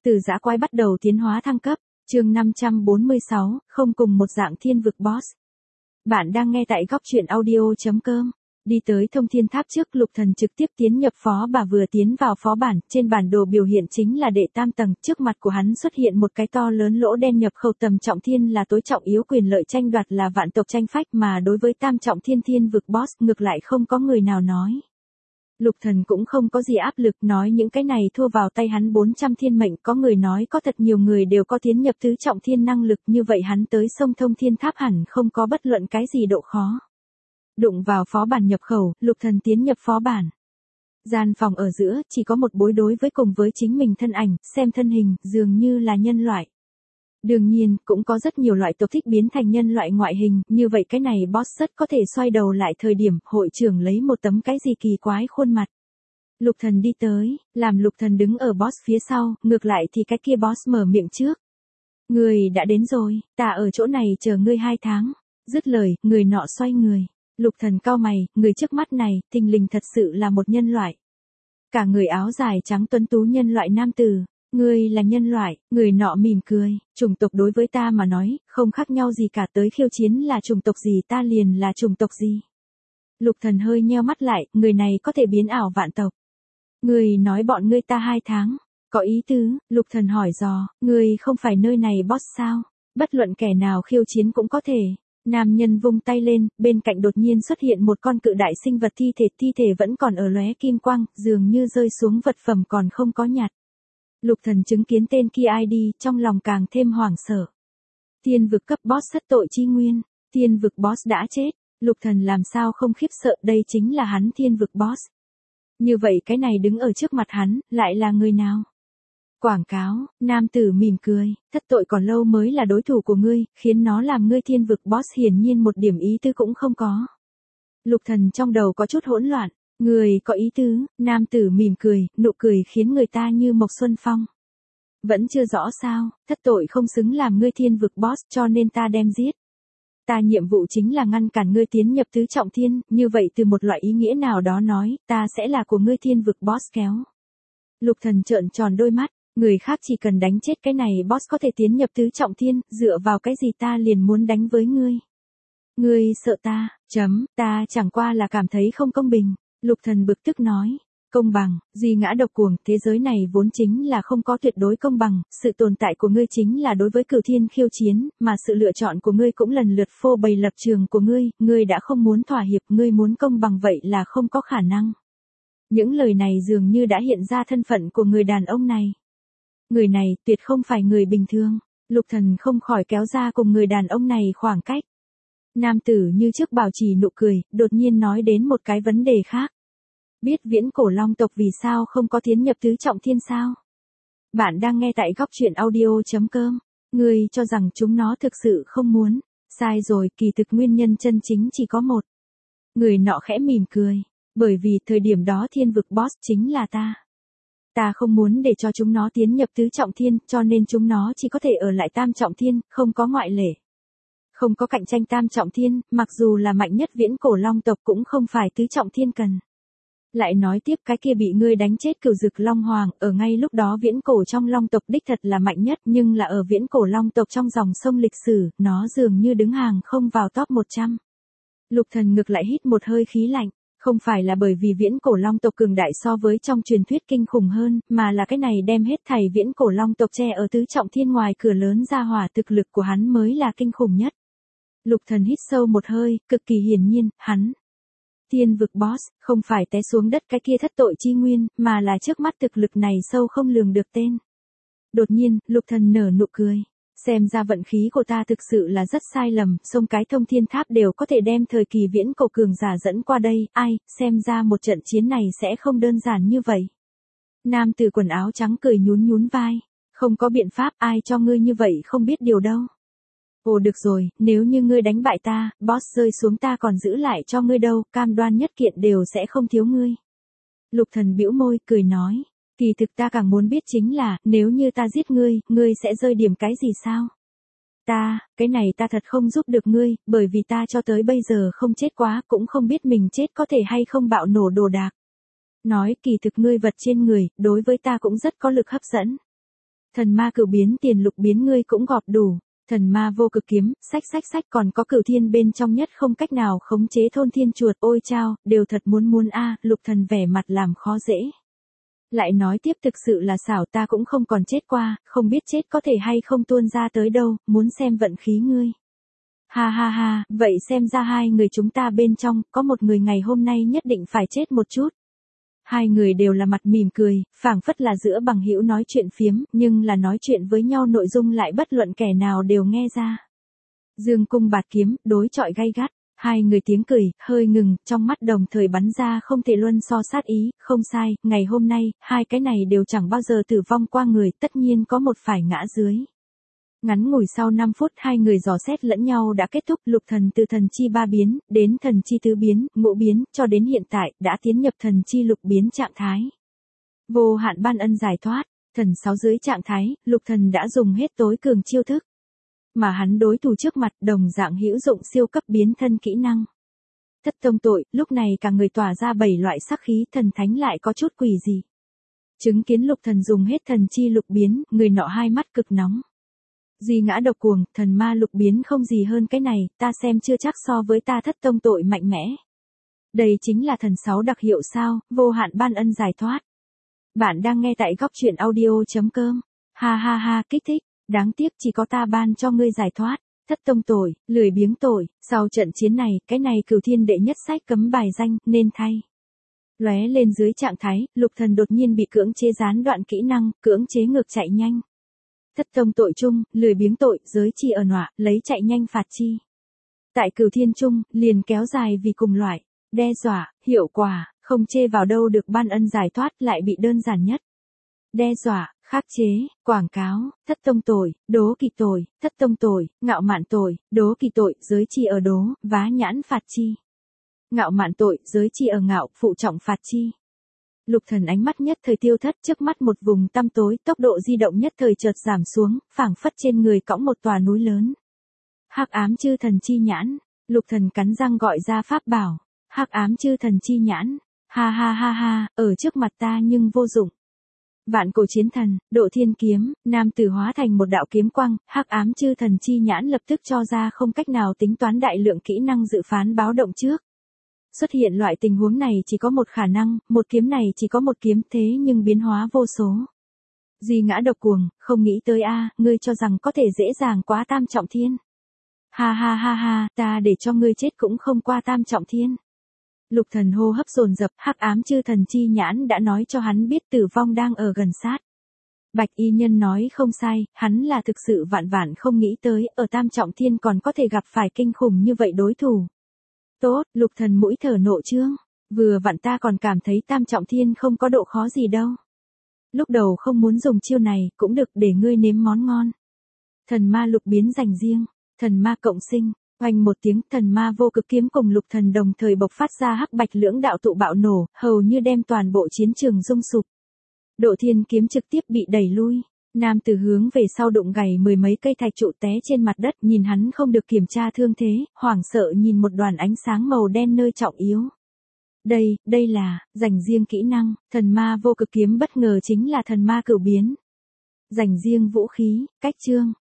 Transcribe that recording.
Từ dã quái bắt đầu tiến hóa thăng cấp, chương 546, không cùng một dạng thiên vực boss. Bạn đang nghe tại góc truyện audio.com. Đi tới thông thiên tháp trước, Lục Thần trực tiếp tiến nhập phó bà vừa tiến vào phó bản, trên bản đồ biểu hiện chính là đệ tam tầng, trước mặt của hắn xuất hiện một cái to lớn lỗ đen nhập khẩu tầm trọng thiên là tối trọng yếu quyền lợi tranh đoạt là vạn tộc tranh phách mà đối với tam trọng thiên thiên vực boss ngược lại không có người nào nói. Lục Thần cũng không có gì áp lực nói những cái này thua vào tay hắn 400 thiên mệnh có người nói có thật nhiều người đều có tiến nhập tứ trọng thiên năng lực như vậy hắn tới sông thông thiên tháp hẳn không có bất luận cái gì độ khó. Đụng vào phó bản nhập khẩu, Lục Thần tiến nhập phó bản. Gian phòng ở giữa chỉ có một bối đối với cùng với chính mình thân ảnh, xem thân hình dường như là nhân loại. Đương nhiên, cũng có rất nhiều loại tộc thích biến thành nhân loại ngoại hình, như vậy cái này boss rất có thể xoay đầu lại thời điểm hội trưởng lấy một tấm cái gì kỳ quái khuôn mặt. Lục Thần đi tới, làm Lục Thần đứng ở boss phía sau, ngược lại thì cái kia boss mở miệng trước. Người đã đến rồi, ta ở chỗ này chờ ngươi 2 tháng. Dứt lời, người nọ xoay người. Lục Thần cau mày, người trước mắt này, thình lình thật sự là một nhân loại. Cả người áo dài trắng tuấn tú nhân loại nam tử. Ngươi là nhân loại, người nọ mỉm cười, chủng tộc đối với ta mà nói, không khác nhau gì cả tới khiêu chiến là chủng tộc gì ta liền là chủng tộc gì. Lục Thần hơi nheo mắt lại, người này có thể biến ảo vạn tộc. Ngươi nói bọn ngươi ta 2 tháng, có ý tứ, Lục Thần hỏi dò, ngươi không phải nơi này boss sao, bất luận kẻ nào khiêu chiến cũng có thể. Nam nhân vung tay lên, bên cạnh đột nhiên xuất hiện một con cự đại sinh vật thi thể vẫn còn ở lóe kim quang, dường như rơi xuống vật phẩm còn không có nhặt. Lục Thần chứng kiến tên kia ID, trong lòng càng thêm hoảng sợ. Thiên vực cấp boss thất tội chi nguyên, thiên vực boss đã chết, Lục Thần làm sao không khiếp sợ, đây chính là hắn thiên vực boss. Như vậy cái này đứng ở trước mặt hắn, lại là người nào? Quảng cáo, nam tử mỉm cười, thất tội còn lâu mới là đối thủ của ngươi, khiến nó làm ngươi thiên vực boss hiển nhiên một điểm ý tư cũng không có. Lục Thần trong đầu có chút hỗn loạn. Người có ý tứ, nam tử mỉm cười, nụ cười khiến người ta như Mộc Xuân Phong. Vẫn chưa rõ sao, thất tội không xứng làm ngươi thiên vực boss cho nên ta đem giết. Ta nhiệm vụ chính là ngăn cản ngươi tiến nhập tứ trọng thiên, như vậy từ một loại ý nghĩa nào đó nói, ta sẽ là của ngươi thiên vực boss kéo. Lục Thần trợn tròn đôi mắt, người khác chỉ cần đánh chết cái này boss có thể tiến nhập tứ trọng thiên, dựa vào cái gì ta liền muốn đánh với ngươi. Ngươi sợ ta, ta chẳng qua là cảm thấy không công bình. Lục Thần bực tức nói, công bằng, duy ngã độc cuồng, thế giới này vốn chính là không có tuyệt đối công bằng, sự tồn tại của ngươi chính là đối với cửu thiên khiêu chiến, mà sự lựa chọn của ngươi cũng lần lượt phô bày lập trường của ngươi đã không muốn thỏa hiệp, ngươi muốn công bằng vậy là không có khả năng. Những lời này dường như đã hiện ra thân phận của người đàn ông này. Người này tuyệt không phải người bình thường, Lục Thần không khỏi kéo ra cùng người đàn ông này khoảng cách. Nam tử như trước bảo trì nụ cười, đột nhiên nói đến một cái vấn đề khác. Biết viễn cổ long tộc vì sao không có tiến nhập tứ trọng thiên sao? Bạn đang nghe tại góc truyện audio.com. Ngươi cho rằng chúng nó thực sự không muốn. Sai rồi, kỳ thực nguyên nhân chân chính chỉ có một. Người nọ khẽ mỉm cười. Bởi vì thời điểm đó thiên vực boss chính là ta. Ta không muốn để cho chúng nó tiến nhập tứ trọng thiên, cho nên chúng nó chỉ có thể ở lại tam trọng thiên, không có ngoại lệ. Không có cạnh tranh tam trọng thiên, mặc dù là mạnh nhất viễn cổ long tộc cũng không phải tứ trọng thiên cần. Lại nói tiếp cái kia bị ngươi đánh chết cửu dực long hoàng, ở ngay lúc đó viễn cổ trong long tộc đích thật là mạnh nhất nhưng là ở viễn cổ long tộc trong dòng sông lịch sử, nó dường như đứng hàng không vào top 100. Lục Thần ngược lại hít một hơi khí lạnh, không phải là bởi vì viễn cổ long tộc cường đại so với trong truyền thuyết kinh khủng hơn, mà là cái này đem hết thảy viễn cổ long tộc che ở tứ trọng thiên ngoài cửa lớn ra hỏa thực lực của hắn mới là kinh khủng nhất. Lục Thần hít sâu một hơi, cực kỳ hiển nhiên, hắn. Thiên vực boss, không phải té xuống đất cái kia thất tội chi nguyên, mà là trước mắt thực lực này sâu không lường được tên. Đột nhiên, Lục Thần nở nụ cười. Xem ra vận khí của ta thực sự là rất sai lầm, sông cái thông thiên tháp đều có thể đem thời kỳ viễn cổ cường giả dẫn qua đây, ai, xem ra một trận chiến này sẽ không đơn giản như vậy. Nam tử quần áo trắng cười nhún nhún vai. Không có biện pháp, ai cho ngươi như vậy không biết điều đâu. Ồ được rồi, nếu như ngươi đánh bại ta, boss rơi xuống ta còn giữ lại cho ngươi đâu, cam đoan nhất kiện đều sẽ không thiếu ngươi. Lục Thần bĩu môi, cười nói, kỳ thực ta càng muốn biết chính là, nếu như ta giết ngươi sẽ rơi điểm cái gì sao? Cái này ta thật không giúp được ngươi, bởi vì ta cho tới bây giờ không chết quá, cũng không biết mình chết có thể hay không bạo nổ đồ đạc. Nói kỳ thực ngươi vật trên người, đối với ta cũng rất có lực hấp dẫn. Thần ma cửu biến tiền lục biến ngươi cũng gọp đủ. Thần ma vô cực kiếm, sách còn có cửu thiên bên trong nhất không cách nào khống chế thôn thiên chuột, ôi chao, đều thật muốn Lục Thần vẻ mặt làm khó dễ. Lại nói tiếp thực sự là xảo, ta cũng không còn chết qua, không biết chết có thể hay không tuôn ra tới đâu, muốn xem vận khí ngươi. Ha, vậy xem ra hai người chúng ta bên trong, có một người ngày hôm nay nhất định phải chết một chút. Hai người đều là mặt mỉm cười, phảng phất là giữa bằng hữu nói chuyện phiếm, nhưng là nói chuyện với nhau nội dung lại bất luận kẻ nào đều nghe ra. Dương cung bạt kiếm, đối chọi gay gắt, hai người tiếng cười, hơi ngừng, trong mắt đồng thời bắn ra không thể luân so sát ý, không sai, ngày hôm nay, hai cái này đều chẳng bao giờ tử vong qua người, tất nhiên có một phải ngã dưới. Ngắn ngủi sau 5 phút hai người dò xét lẫn nhau đã kết thúc, Lục Thần từ thần chi 3 biến, đến thần chi tứ biến, ngũ biến, cho đến hiện tại, đã tiến nhập thần chi lục biến trạng thái. Vô hạn ban ân giải thoát, thần 6 dưới trạng thái, Lục Thần đã dùng hết tối cường chiêu thức. Mà hắn đối thủ trước mặt đồng dạng hữu dụng siêu cấp biến thân kỹ năng. Thất tông tội, lúc này cả người tỏa ra 7 loại sắc khí, thần thánh lại có chút quỷ gì. Chứng kiến Lục Thần dùng hết thần chi lục biến, người nọ hai mắt cực nóng. Duy ngã độc cuồng, thần ma lục biến không gì hơn cái này, ta xem chưa chắc so với ta thất tông tội mạnh mẽ. Đây chính là thần 6 đặc hiệu sao, vô hạn ban ân giải thoát. Bạn đang nghe tại góc truyện audio.com. Ha, kích thích, đáng tiếc chỉ có ta ban cho ngươi giải thoát. Thất tông tội, lười biếng tội, sau trận chiến này, cái này cửu thiên đệ nhất sách cấm bài danh, nên thay. Lóe lên dưới trạng thái, Lục Thần đột nhiên bị cưỡng chế gián đoạn kỹ năng, cưỡng chế ngược chạy nhanh. Thất tông tội chung, lười biếng tội, giới chi ở nọa, lấy chạy nhanh phạt chi. Tại cửu thiên chung, liền kéo dài vì cùng loại, đe dọa, hiệu quả, không chê vào đâu được ban ân giải thoát lại bị đơn giản nhất. Đe dọa, khắc chế, quảng cáo, thất tông tội, đố kỵ tội, thất tông tội, ngạo mạn tội, đố kỵ tội, giới chi ở đố, vá nhãn phạt chi. Ngạo mạn tội, giới chi ở ngạo, phụ trọng phạt chi. Lục Thần ánh mắt nhất thời tiêu thất, trước mắt một vùng tăm tối, tốc độ di động nhất thời chợt giảm xuống, phảng phất trên người cõng một tòa núi lớn. Hắc ám chư thần chi nhãn, Lục Thần cắn răng gọi ra pháp bảo, hắc ám chư thần chi nhãn, ha, ở trước mặt ta nhưng vô dụng. Vạn cổ chiến thần, độ thiên kiếm, nam tử hóa thành một đạo kiếm quang, hắc ám chư thần chi nhãn lập tức cho ra không cách nào tính toán đại lượng kỹ năng dự phán báo động trước. Xuất hiện loại tình huống này chỉ có một khả năng, một kiếm này chỉ có một kiếm, thế nhưng biến hóa vô số. Duy ngã độc cuồng, không nghĩ tới ngươi cho rằng có thể dễ dàng quá tam trọng thiên. Ha, ta để cho ngươi chết cũng không qua tam trọng thiên. Lục Thần hô hấp dồn dập, hắc ám chư thần chi nhãn đã nói cho hắn biết tử vong đang ở gần sát. Bạch y nhân nói không sai, hắn là thực sự vạn không nghĩ tới, ở tam trọng thiên còn có thể gặp phải kinh khủng như vậy đối thủ. Tốt, Lục Thần mũi thở nộ trương, vừa vặn ta còn cảm thấy tam trọng thiên không có độ khó gì đâu. Lúc đầu không muốn dùng chiêu này, cũng được để ngươi nếm món ngon. Thần ma lục biến dành riêng, thần ma cộng sinh, oanh một tiếng, thần ma vô cực kiếm cùng Lục Thần đồng thời bộc phát ra hắc bạch lưỡng đạo tụ bạo nổ, hầu như đem toàn bộ chiến trường rung sụp. Độ thiên kiếm trực tiếp bị đẩy lui. Nam tử hướng về sau đụng gầy 10 mấy cây thạch trụ té trên mặt đất, nhìn hắn không được kiểm tra thương thế, hoảng sợ nhìn một đoàn ánh sáng màu đen nơi trọng yếu. Đây là, dành riêng kỹ năng, thần ma vô cực kiếm bất ngờ chính là thần ma cửu biến. Dành riêng vũ khí, cách chương,